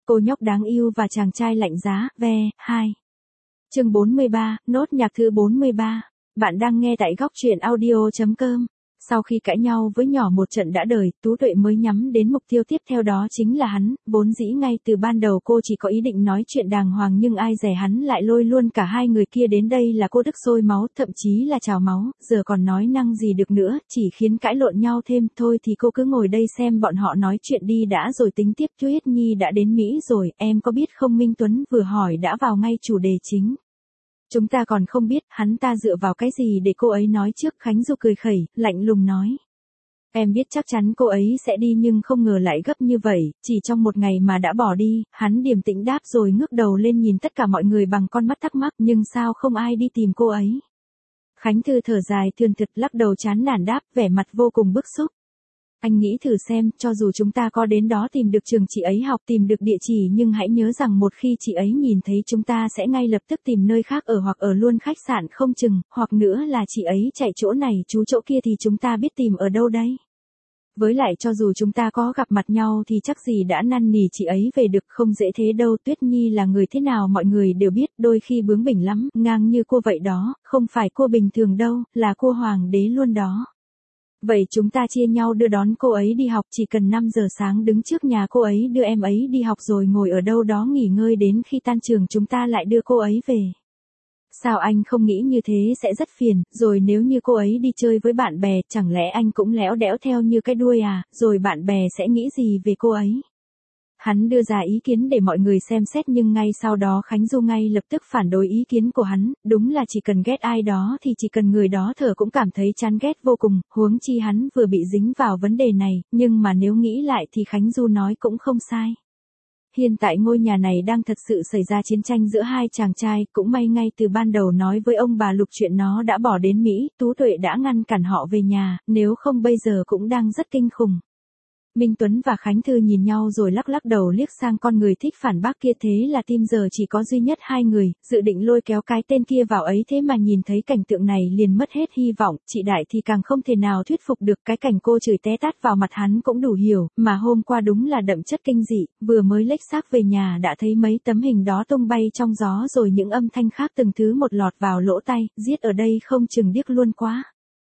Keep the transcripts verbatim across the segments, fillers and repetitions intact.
cô nhóc đáng yêu và chàng trai lạnh giá, ve, hai. Chương bốn mươi ba, nốt nhạc thứ bốn mươi ba. Bạn đang nghe tại góc truyện audio chấm com. Sau khi cãi nhau với nhỏ một trận đã đời, Tú Tuệ mới nhắm đến mục tiêu tiếp theo, đó chính là hắn. Vốn dĩ ngay từ ban đầu cô chỉ có ý định nói chuyện đàng hoàng, nhưng ai dè hắn lại lôi luôn cả hai người kia đến đây, là cô tức sôi máu, thậm chí là trào máu, giờ còn nói năng gì được nữa, chỉ khiến cãi lộn nhau thêm. Thôi thì cô cứ ngồi đây xem bọn họ nói chuyện đi đã rồi tính tiếp. Tuyết Nhi đã đến Mỹ rồi, em có biết không? Minh Tuấn vừa hỏi đã vào ngay chủ đề chính. Chúng ta còn không biết, hắn ta dựa vào cái gì để cô ấy nói trước? Khánh Du cười khẩy, lạnh lùng nói. Em biết chắc chắn cô ấy sẽ đi, nhưng không ngờ lại gấp như vậy, chỉ trong một ngày mà đã bỏ đi. Hắn điềm tĩnh đáp rồi ngước đầu lên nhìn tất cả mọi người bằng con mắt thắc mắc, nhưng sao không ai đi tìm cô ấy? Khánh Thư thở dài thườn thượt, lắc đầu chán nản đáp, vẻ mặt vô cùng bức xúc. Anh nghĩ thử xem, cho dù chúng ta có đến đó tìm được trường chị ấy học, tìm được địa chỉ, nhưng hãy nhớ rằng một khi chị ấy nhìn thấy chúng ta sẽ ngay lập tức tìm nơi khác ở, hoặc ở luôn khách sạn không chừng, hoặc nữa là chị ấy chạy chỗ này chú chỗ kia thì chúng ta biết tìm ở đâu đây? Với lại cho dù chúng ta có gặp mặt nhau thì chắc gì đã năn nỉ chị ấy về được, không dễ thế đâu. Tuyết Nhi là người thế nào mọi người đều biết, đôi khi bướng bỉnh lắm, ngang như cô vậy đó, không phải cô bình thường đâu, là cô hoàng đế luôn đó. Vậy chúng ta chia nhau đưa đón cô ấy đi học, chỉ cần năm giờ sáng đứng trước nhà cô ấy đưa em ấy đi học rồi ngồi ở đâu đó nghỉ ngơi, đến khi tan trường chúng ta lại đưa cô ấy về. Sao anh không nghĩ như thế sẽ rất phiền, rồi nếu như cô ấy đi chơi với bạn bè, chẳng lẽ anh cũng léo đẽo theo như cái đuôi à, rồi bạn bè sẽ nghĩ gì về cô ấy? Hắn đưa ra ý kiến để mọi người xem xét, nhưng ngay sau đó Khánh Du ngay lập tức phản đối ý kiến của hắn. Đúng là chỉ cần ghét ai đó thì chỉ cần người đó thở cũng cảm thấy chán ghét vô cùng, huống chi hắn vừa bị dính vào vấn đề này, nhưng mà nếu nghĩ lại thì Khánh Du nói cũng không sai. Hiện tại ngôi nhà này đang thật sự xảy ra chiến tranh giữa hai chàng trai, cũng may ngay từ ban đầu nói với ông bà Lục chuyện nó đã bỏ đến Mỹ, Tú Tuệ đã ngăn cản họ về nhà, nếu không bây giờ cũng đang rất kinh khủng. Minh Tuấn và Khánh Thư nhìn nhau rồi lắc lắc đầu liếc sang con người thích phản bác kia, thế là team giờ chỉ có duy nhất hai người, dự định lôi kéo cái tên kia vào ấy, thế mà nhìn thấy cảnh tượng này liền mất hết hy vọng. Chị Đại thì càng không thể nào thuyết phục được, cái cảnh cô chửi té tát vào mặt hắn cũng đủ hiểu, mà hôm qua đúng là đậm chất kinh dị, vừa mới lếch xác về nhà đã thấy mấy tấm hình đó tung bay trong gió, rồi những âm thanh khác từng thứ một lọt vào lỗ tai, giết ở đây không chừng điếc luôn quá.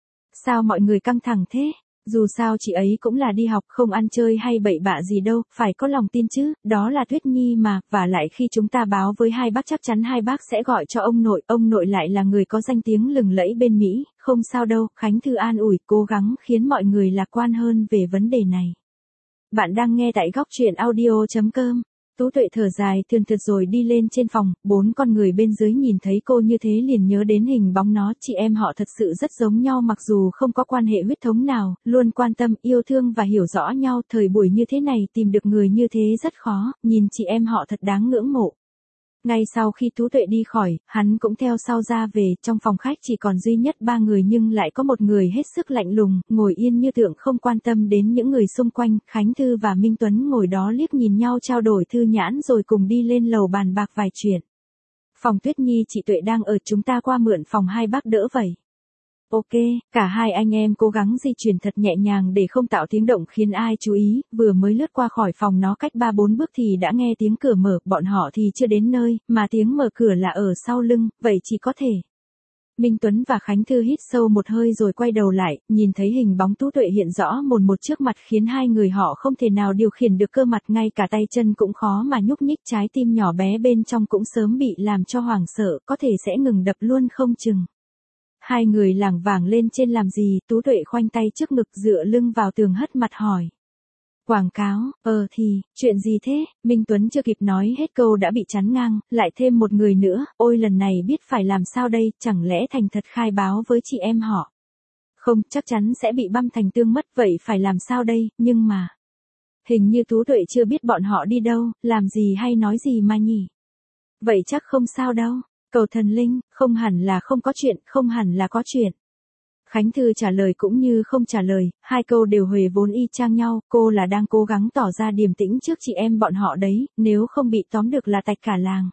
Sao mọi người căng thẳng thế? Dù sao chị ấy cũng là đi học, không ăn chơi hay bậy bạ gì đâu, phải có lòng tin chứ, đó là Tuyết Nhi mà, và lại khi chúng ta báo với hai bác chắc chắn hai bác sẽ gọi cho ông nội, ông nội lại là người có danh tiếng lừng lẫy bên Mỹ, không sao đâu. Khánh Thư an ủi, cố gắng khiến mọi người lạc quan hơn về vấn đề này. Bạn đang nghe tại góc truyện audio chấm com. Tú Tuệ thở dài thườn thượt rồi đi lên trên phòng, bốn con người bên dưới nhìn thấy cô như thế liền nhớ đến hình bóng nó, chị em họ thật sự rất giống nhau, mặc dù không có quan hệ huyết thống nào, luôn quan tâm, yêu thương và hiểu rõ nhau. Thời buổi như thế này tìm được người như thế rất khó, nhìn chị em họ thật đáng ngưỡng mộ. Ngay sau khi Tú Tuệ đi khỏi, hắn cũng theo sau ra về, trong phòng khách chỉ còn duy nhất ba người, nhưng lại có một người hết sức lạnh lùng, ngồi yên như tượng không quan tâm đến những người xung quanh. Khánh Thư và Minh Tuấn ngồi đó liếc nhìn nhau trao đổi thư nhãn rồi cùng đi lên lầu bàn bạc vài chuyện. Phòng Tuyết Nhi chị Tuệ đang ở, chúng ta qua mượn phòng hai bác đỡ vậy. Ok, cả hai anh em cố gắng di chuyển thật nhẹ nhàng để không tạo tiếng động khiến ai chú ý, vừa mới lướt qua khỏi phòng nó cách ba bốn bước thì đã nghe tiếng cửa mở, bọn họ thì chưa đến nơi, mà tiếng mở cửa là ở sau lưng, vậy chỉ có thể. Minh Tuấn và Khánh Thư hít sâu một hơi rồi quay đầu lại, nhìn thấy hình bóng Tú Tuệ hiện rõ mồn một trước mặt khiến hai người họ không thể nào điều khiển được cơ mặt, ngay cả tay chân cũng khó mà nhúc nhích, trái tim nhỏ bé bên trong cũng sớm bị làm cho hoảng sợ, có thể sẽ ngừng đập luôn không chừng. Hai người lảng vảng lên trên làm gì? Tú Tuệ khoanh tay trước ngực dựa lưng vào tường hất mặt hỏi. Quảng cáo, ờ thì, chuyện gì thế? Minh Tuấn chưa kịp nói hết câu đã bị chắn ngang, lại thêm một người nữa, ôi lần này biết phải làm sao đây, chẳng lẽ thành thật khai báo với chị em họ? Không, chắc chắn sẽ bị băm thành tương mất, vậy phải làm sao đây, nhưng mà... Hình như Tú Tuệ chưa biết bọn họ đi đâu, làm gì hay nói gì mà nhỉ? Vậy chắc không sao đâu. Cầu thần linh, không hẳn là không có chuyện, không hẳn là có chuyện. Khánh Thư trả lời cũng như không trả lời, hai câu đều huề vốn y chang nhau, cô là đang cố gắng tỏ ra điềm tĩnh trước chị em bọn họ đấy, nếu không bị tóm được là tạch cả làng.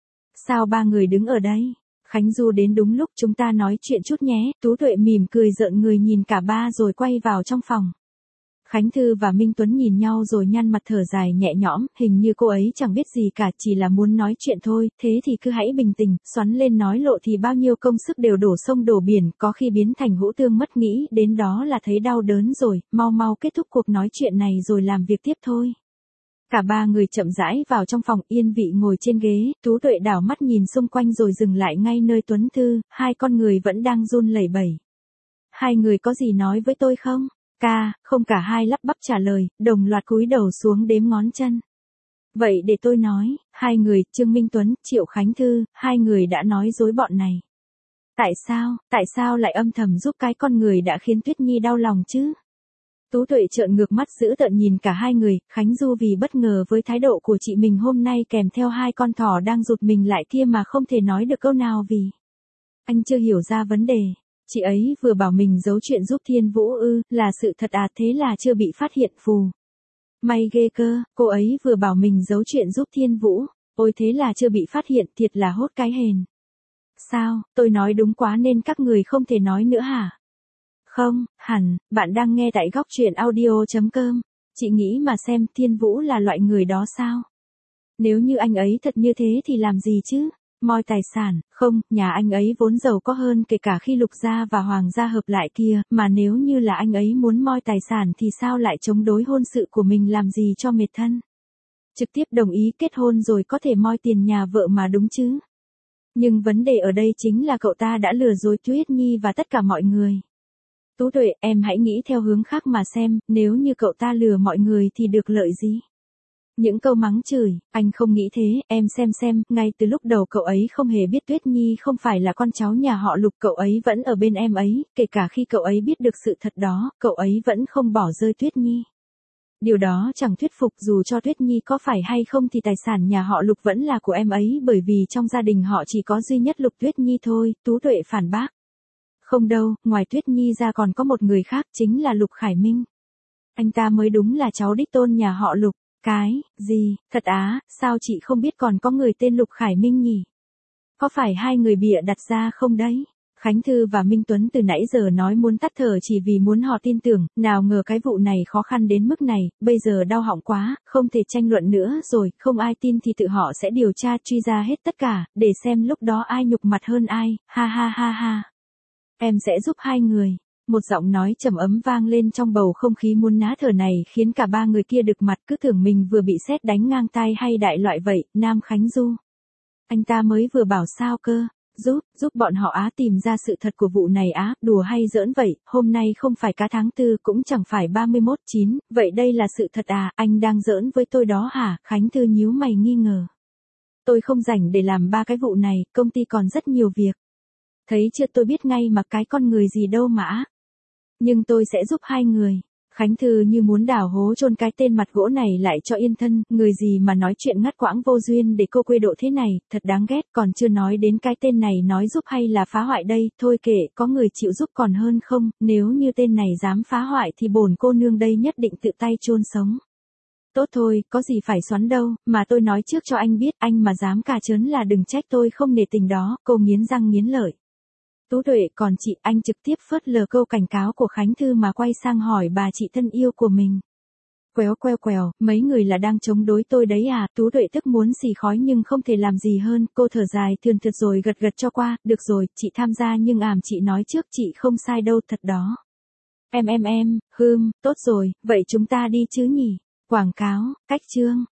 Sao ba người đứng ở đây? Khánh Du đến đúng lúc, chúng ta nói chuyện chút nhé. Tú Tuệ mỉm cười rợn người nhìn cả ba rồi quay vào trong phòng. Khánh Thư và Minh Tuấn nhìn nhau rồi nhăn mặt thở dài nhẹ nhõm, hình như cô ấy chẳng biết gì cả, chỉ là muốn nói chuyện thôi, thế thì cứ hãy bình tĩnh, xoắn lên nói lộ thì bao nhiêu công sức đều đổ sông đổ biển, có khi biến thành hũ tương mất, nghĩ đến đó là thấy đau đớn rồi, mau mau kết thúc cuộc nói chuyện này rồi làm việc tiếp thôi. Cả ba người chậm rãi vào trong phòng, yên vị ngồi trên ghế, Tú Tuệ đảo mắt nhìn xung quanh rồi dừng lại ngay nơi Tuấn Thư, hai con người vẫn đang run lẩy bẩy. Hai người có gì nói với tôi không? Ca, không, cả hai lắp bắp trả lời, đồng loạt cúi đầu xuống đếm ngón chân. Vậy để tôi nói, hai người, Trương Minh Tuấn, Triệu Khánh Thư, hai người đã nói dối bọn này. Tại sao, tại sao lại âm thầm giúp cái con người đã khiến Tuyết Nhi đau lòng chứ? Tú Tuệ trợn ngược mắt dữ tợn nhìn cả hai người, Khánh Du vì bất ngờ với thái độ của chị mình hôm nay kèm theo hai con thỏ đang rụt mình lại kia mà không thể nói được câu nào vì anh chưa hiểu ra vấn đề. Chị ấy vừa bảo mình giấu chuyện giúp Thiên Vũ ư, là sự thật à, thế là chưa bị phát hiện phù. May ghê cơ, cô ấy vừa bảo mình giấu chuyện giúp Thiên Vũ, ôi thế là chưa bị phát hiện, thiệt là hốt cái hèn. Sao, tôi nói đúng quá nên các người không thể nói nữa hả? Không, hẳn, bạn đang nghe tại góc truyện audio chấm com. Chị nghĩ mà xem, Thiên Vũ là loại người đó sao? Nếu như anh ấy thật như thế thì làm gì chứ? Moi tài sản, không, nhà anh ấy vốn giàu có hơn kể cả khi Lục gia và Hoàng gia hợp lại kia, mà nếu như là anh ấy muốn moi tài sản thì sao lại chống đối hôn sự của mình làm gì cho mệt thân? Trực tiếp đồng ý kết hôn rồi có thể moi tiền nhà vợ mà đúng chứ? Nhưng vấn đề ở đây chính là cậu ta đã lừa dối Tuyết Nhi và tất cả mọi người. Tú Tuệ, em hãy nghĩ theo hướng khác mà xem, nếu như cậu ta lừa mọi người thì được lợi gì? Những câu mắng chửi, anh không nghĩ thế, em xem xem, ngay từ lúc đầu cậu ấy không hề biết Tuyết Nhi không phải là con cháu nhà họ Lục, cậu ấy vẫn ở bên em ấy, kể cả khi cậu ấy biết được sự thật đó, cậu ấy vẫn không bỏ rơi Tuyết Nhi. Điều đó chẳng thuyết phục, dù cho Tuyết Nhi có phải hay không thì tài sản nhà họ Lục vẫn là của em ấy, bởi vì trong gia đình họ chỉ có duy nhất Lục Tuyết Nhi thôi, Tú Tuệ phản bác. Không đâu, ngoài Tuyết Nhi ra còn có một người khác, chính là Lục Khải Minh. Anh ta mới đúng là cháu đích tôn nhà họ Lục. Cái, gì, thật á, sao chị không biết còn có người tên Lục Khải Minh nhỉ? Có phải hai người bịa đặt ra không đấy? Khánh Thư và Minh Tuấn từ nãy giờ nói muốn tắt thở chỉ vì muốn họ tin tưởng, nào ngờ cái vụ này khó khăn đến mức này, bây giờ đau họng quá, không thể tranh luận nữa rồi, không ai tin thì tự họ sẽ điều tra truy ra hết tất cả, để xem lúc đó ai nhục mặt hơn ai, ha ha ha ha. Em sẽ giúp hai người. Một giọng nói trầm ấm vang lên trong bầu không khí muốn ná thở này khiến cả ba người kia được mặt, cứ tưởng mình vừa bị sét đánh ngang tai hay đại loại vậy. Nam Khánh Du. Anh ta mới vừa bảo sao cơ? Giúp, giúp bọn họ á tìm ra sự thật của vụ này á, đùa hay giỡn vậy, hôm nay không phải cá tháng tư cũng chẳng phải ba mươi mốt chín, vậy đây là sự thật à, anh đang giỡn với tôi đó hả? Khánh Thư nhíu mày nghi ngờ. Tôi không rảnh để làm ba cái vụ này, công ty còn rất nhiều việc. Thấy chưa, tôi biết ngay mà, cái con người gì đâu mà. Nhưng tôi sẽ giúp hai người. Khánh Thư như muốn đào hố chôn cái tên mặt gỗ này lại cho yên thân, người gì mà nói chuyện ngắt quãng vô duyên để cô quê độ thế này, thật đáng ghét, còn chưa nói đến cái tên này nói giúp hay là phá hoại đây, thôi kệ, có người chịu giúp còn hơn không, nếu như tên này dám phá hoại thì bổn cô nương đây nhất định tự tay chôn sống. Tốt thôi, có gì phải xoắn đâu, mà tôi nói trước cho anh biết, anh mà dám cà chớn là đừng trách tôi không nể tình đó, cô nghiến răng nghiến lợi. Tú Tuệ, còn chị, anh trực tiếp phớt lờ câu cảnh cáo của Khánh Thư mà quay sang hỏi bà chị thân yêu của mình. Quéo queo quèo, mấy người là đang chống đối tôi đấy à? Tú Tuệ tức muốn xì khói nhưng không thể làm gì hơn, cô thở dài thườn thượt rồi gật gật cho qua, được rồi, chị tham gia nhưng ảm chị nói trước chị không sai đâu thật đó. Em em em, hưm, tốt rồi, vậy chúng ta đi chứ nhỉ? Quảng cáo, cách chương.